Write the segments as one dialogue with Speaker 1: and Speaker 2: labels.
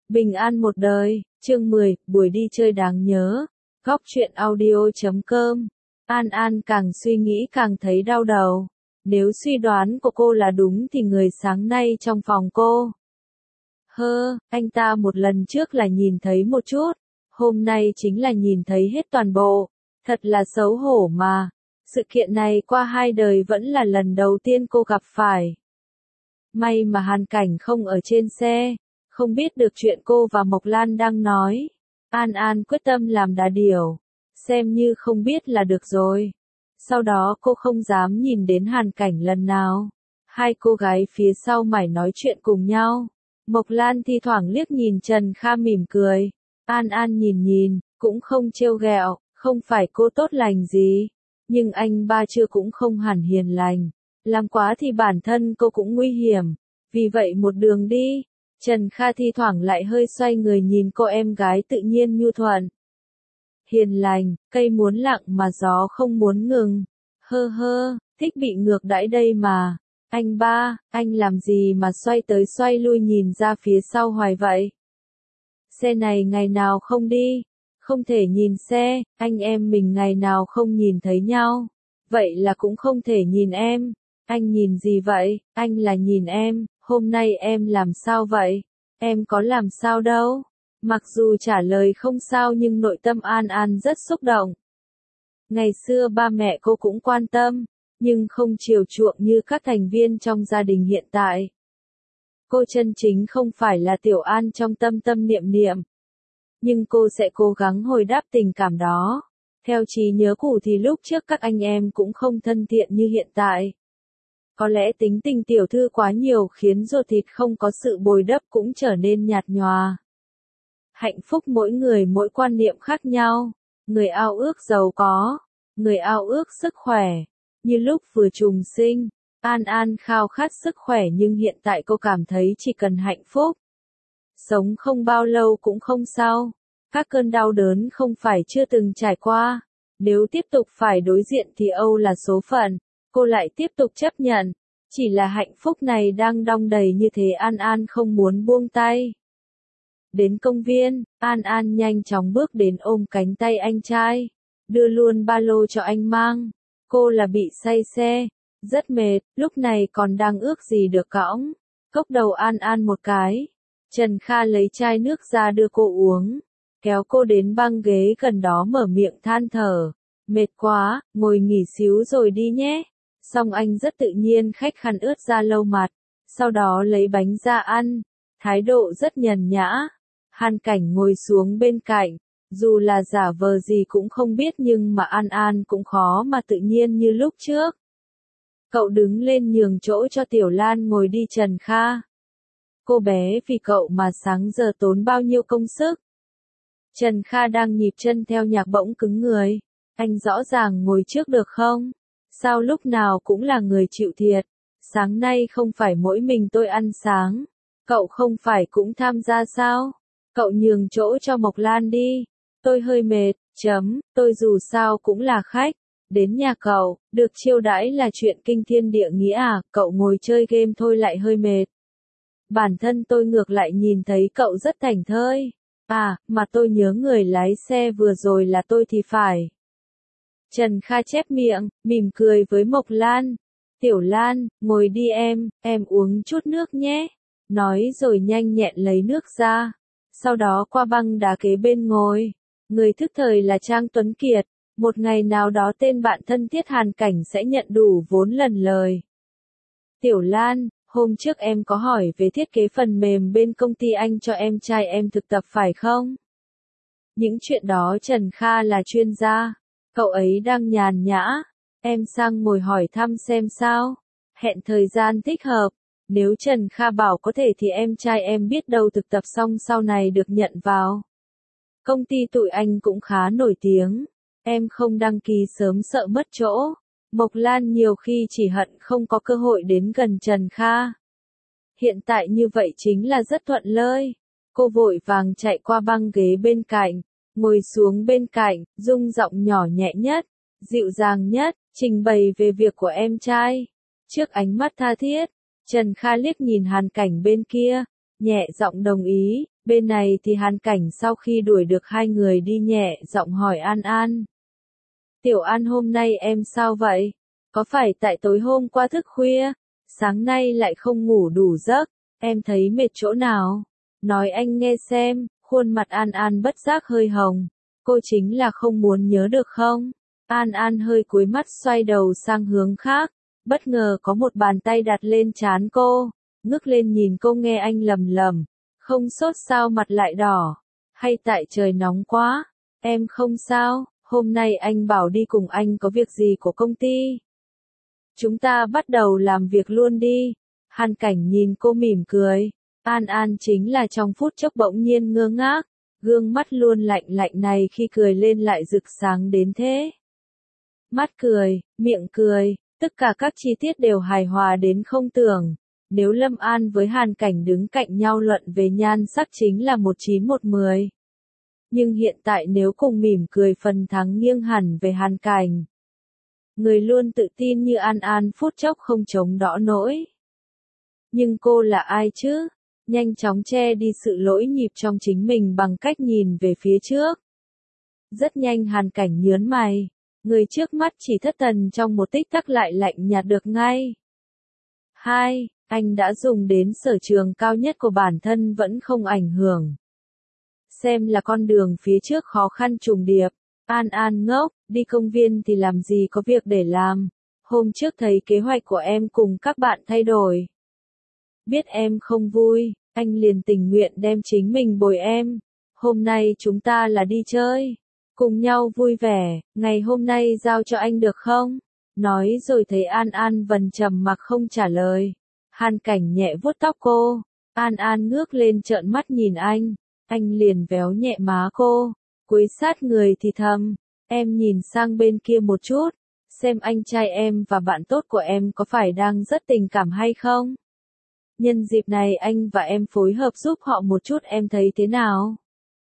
Speaker 1: Bình an một đời, chương 10, buổi đi chơi đáng nhớ. Góc truyện audio.com. An An càng suy nghĩ càng thấy đau đầu. Nếu suy đoán của cô là đúng thì người sáng nay trong phòng cô. Anh ta một lần trước là nhìn thấy một chút, hôm nay chính là nhìn thấy hết toàn bộ. Thật là xấu hổ mà. Sự kiện này qua 2 đời vẫn là lần đầu tiên cô gặp phải. May mà Hàn Cảnh không ở trên xe, không biết được chuyện cô và Mộc Lan đang nói. An An quyết tâm làm đà điểu, xem như không biết là được rồi. Sau đó cô không dám nhìn đến Hàn Cảnh lần nào. Hai cô gái phía sau mải nói chuyện cùng nhau. Mộc Lan thi thoảng liếc nhìn Trần Kha mỉm cười. An An nhìn, cũng không trêu ghẹo, không phải cô tốt lành gì. Nhưng anh ba chưa cũng không hẳn hiền lành. Làm quá thì bản thân cô cũng nguy hiểm. Vì vậy một đường đi, Trần Kha thi thoảng lại hơi xoay người nhìn cô em gái tự nhiên nhu thuận. Hiền lành, cây muốn lặng mà gió không muốn ngừng. Thích bị ngược đãi đây mà. Anh ba, anh làm gì mà xoay tới xoay lui nhìn ra phía sau hoài vậy? Xe này ngày nào không đi? Không thể nhìn xe, anh em mình ngày nào không nhìn thấy nhau. Vậy là cũng không thể nhìn em. Anh nhìn gì vậy? Anh là nhìn em, hôm nay em làm sao vậy? Em có làm sao đâu. Mặc dù trả lời không sao nhưng nội tâm An An rất xúc động. Ngày xưa ba mẹ cô cũng quan tâm, nhưng không chiều chuộng như các thành viên trong gia đình hiện tại. Cô chân chính không phải là Tiểu An trong tâm tâm niệm niệm. Nhưng cô sẽ cố gắng hồi đáp tình cảm đó. Theo trí nhớ cũ thì lúc trước các anh em cũng không thân thiện như hiện tại. Có lẽ tính tình tiểu thư quá nhiều khiến ruột thịt không có sự bồi đắp cũng trở nên nhạt nhòa. Hạnh phúc mỗi người mỗi quan niệm khác nhau. Người ao ước giàu có, người ao ước sức khỏe. Như lúc vừa trùng sinh, An An khao khát sức khỏe nhưng hiện tại cô cảm thấy chỉ cần hạnh phúc. Sống không bao lâu cũng không sao. Các cơn đau đớn không phải chưa từng trải qua. Nếu tiếp tục phải đối diện thì âu là số phận. Cô lại tiếp tục chấp nhận. Chỉ là hạnh phúc này đang đong đầy như thế An An không muốn buông tay. Đến công viên, An An nhanh chóng bước đến ôm cánh tay anh trai. Đưa luôn ba lô cho anh mang. Cô là bị say xe. Rất mệt, lúc này còn đang ước gì được cõng. Cốc đầu An An một cái. Trần Kha lấy chai nước ra đưa cô uống. Kéo cô đến băng ghế gần đó mở miệng than thở. Mệt quá, ngồi nghỉ xíu rồi đi nhé. Xong anh rất tự nhiên khách khăn ướt ra lau mặt. Sau đó lấy bánh ra ăn. Thái độ rất nhàn nhã. Hàn Cảnh ngồi xuống bên cạnh. Dù là giả vờ gì cũng không biết nhưng mà An An cũng khó mà tự nhiên như lúc trước. Cậu đứng lên nhường chỗ cho Tiểu Lan ngồi đi Trần Kha. Cô bé vì cậu mà sáng giờ tốn bao nhiêu công sức. Trần Kha đang nhịp chân theo nhạc bỗng cứng người. Anh rõ ràng ngồi trước được không? Sao lúc nào cũng là người chịu thiệt? Sáng nay không phải mỗi mình tôi ăn sáng. Cậu không phải cũng tham gia sao? Cậu nhường chỗ cho Mộc Lan đi. Tôi hơi mệt, tôi dù sao cũng là khách. Đến nhà cậu, được chiêu đãi là chuyện kinh thiên địa nghĩa à, cậu ngồi chơi game thôi lại hơi mệt. Bản thân tôi ngược lại nhìn thấy cậu rất thảnh thơi. À, mà tôi nhớ người lái xe vừa rồi là tôi thì phải. Trần Kha chép miệng, mỉm cười với Mộc Lan. Tiểu Lan, ngồi đi em uống chút nước nhé. Nói rồi nhanh nhẹn lấy nước ra. Sau đó qua băng đá kế bên ngồi. Người thức thời là Trang Tuấn Kiệt. Một ngày nào đó tên bạn thân thiết Hàn Cảnh sẽ nhận đủ vốn lần lời. Tiểu Lan, hôm trước em có hỏi về thiết kế phần mềm bên công ty anh cho em trai em thực tập phải không? Những chuyện đó Trần Kha là chuyên gia. Cậu ấy đang nhàn nhã. Em sang ngồi hỏi thăm xem sao. Hẹn thời gian thích hợp. Nếu Trần Kha bảo có thể thì em trai em biết đâu thực tập xong sau này được nhận vào. Công ty tụi anh cũng khá nổi tiếng. Em không đăng ký sớm sợ mất chỗ. Mộc Lan nhiều khi chỉ hận không có cơ hội đến gần Trần Kha. Hiện tại như vậy chính là rất thuận lợi. Cô vội vàng chạy qua băng ghế bên cạnh, ngồi xuống bên cạnh, rung giọng nhỏ nhẹ nhất, dịu dàng nhất, trình bày về việc của em trai. Trước ánh mắt tha thiết, Trần Kha liếc nhìn Hàn Cảnh bên kia, nhẹ giọng đồng ý, Bên này thì Hàn Cảnh sau khi đuổi được hai người đi nhẹ giọng hỏi An An. Tiểu An hôm nay em sao vậy? Có phải tại tối hôm qua thức khuya, sáng nay lại không ngủ đủ giấc, em thấy mệt chỗ nào? Nói anh nghe xem, khuôn mặt An An bất giác hơi hồng. Cô chính là không muốn nhớ được không? An An hơi cúi mắt xoay đầu sang hướng khác, bất ngờ có một bàn tay đặt lên trán cô, ngước lên nhìn cô nghe anh lầm lầm, không sốt sao mặt lại đỏ, hay tại trời nóng quá, em không sao, hôm nay anh bảo đi cùng anh có việc gì của công ty. Chúng ta bắt đầu làm việc luôn đi. Hàn Cảnh nhìn cô mỉm cười, An An chính là trong phút chốc bỗng nhiên ngơ ngác, gương mắt luôn lạnh lạnh này khi cười lên lại rực sáng đến thế. Mắt cười, miệng cười, tất cả các chi tiết đều hài hòa đến không tưởng. Nếu Lâm An với Hàn Cảnh đứng cạnh nhau luận về nhan sắc chính là 1/9/10. Nhưng hiện tại nếu cùng mỉm cười phần thắng nghiêng hẳn về Hàn Cảnh. Người luôn tự tin như An An phút chốc không chống đỡ nổi. Nhưng cô là ai chứ? Nhanh chóng che đi sự lỗi nhịp trong chính mình bằng cách nhìn về phía trước. Rất nhanh Hàn Cảnh nhớn mày. Người trước mắt chỉ thất thần trong một tích tắc lại lạnh nhạt được ngay. 2. Anh đã dùng đến sở trường cao nhất của bản thân vẫn không ảnh hưởng. Xem là con đường phía trước khó khăn trùng điệp. An An ngốc, đi công viên thì làm gì có việc để làm. Hôm trước thấy kế hoạch của em cùng các bạn thay đổi. Biết em không vui, anh liền tình nguyện đem chính mình bồi em. Hôm nay chúng ta là đi chơi. Cùng nhau vui vẻ, ngày hôm nay giao cho anh được không? Nói rồi thấy An An vần trầm mặc không trả lời. Hàn Cảnh nhẹ vuốt tóc cô. An An ngước lên trợn mắt nhìn anh liền véo nhẹ má cô. Cúi sát người thì thầm, em nhìn sang bên kia một chút, xem anh trai em và bạn tốt của em có phải đang rất tình cảm hay không? Nhân dịp này anh và em phối hợp giúp họ một chút em thấy thế nào?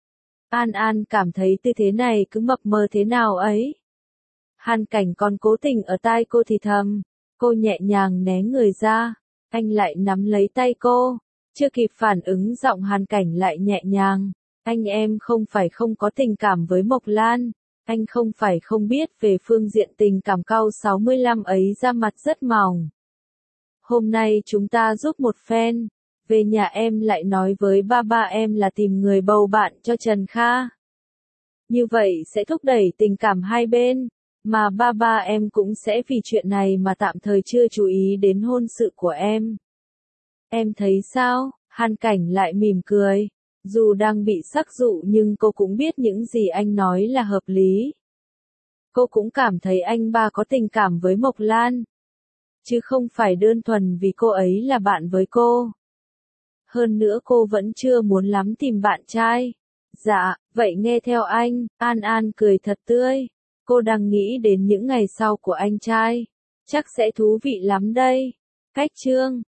Speaker 1: An An cảm thấy tư thế này cứ mập mờ thế nào ấy. Hàn Cảnh còn cố tình ở tai cô thì thầm, cô nhẹ nhàng né người ra, anh lại nắm lấy tay cô, chưa kịp phản ứng giọng Hàn Cảnh lại nhẹ nhàng, anh em không phải không có tình cảm với Mộc Lan, anh không phải không biết về phương diện tình cảm cao 65 ấy ra mặt rất mỏng. Hôm nay chúng ta giúp một phen. Về nhà em lại nói với ba em là tìm người bầu bạn cho Trần Kha. Như vậy sẽ thúc đẩy tình cảm hai bên, mà ba em cũng sẽ vì chuyện này mà tạm thời chưa chú ý đến hôn sự của em. Em thấy sao? Hàn Cảnh lại mỉm cười. Dù đang bị sắc dụ nhưng cô cũng biết những gì anh nói là hợp lý. Cô cũng cảm thấy anh ba có tình cảm với Mộc Lan. Chứ không phải đơn thuần vì cô ấy là bạn với cô. Hơn nữa cô vẫn chưa muốn lắm tìm bạn trai. Dạ, vậy nghe theo anh, An An cười thật tươi. Cô đang nghĩ đến những ngày sau của anh trai. Chắc sẽ thú vị lắm đây. Cách chương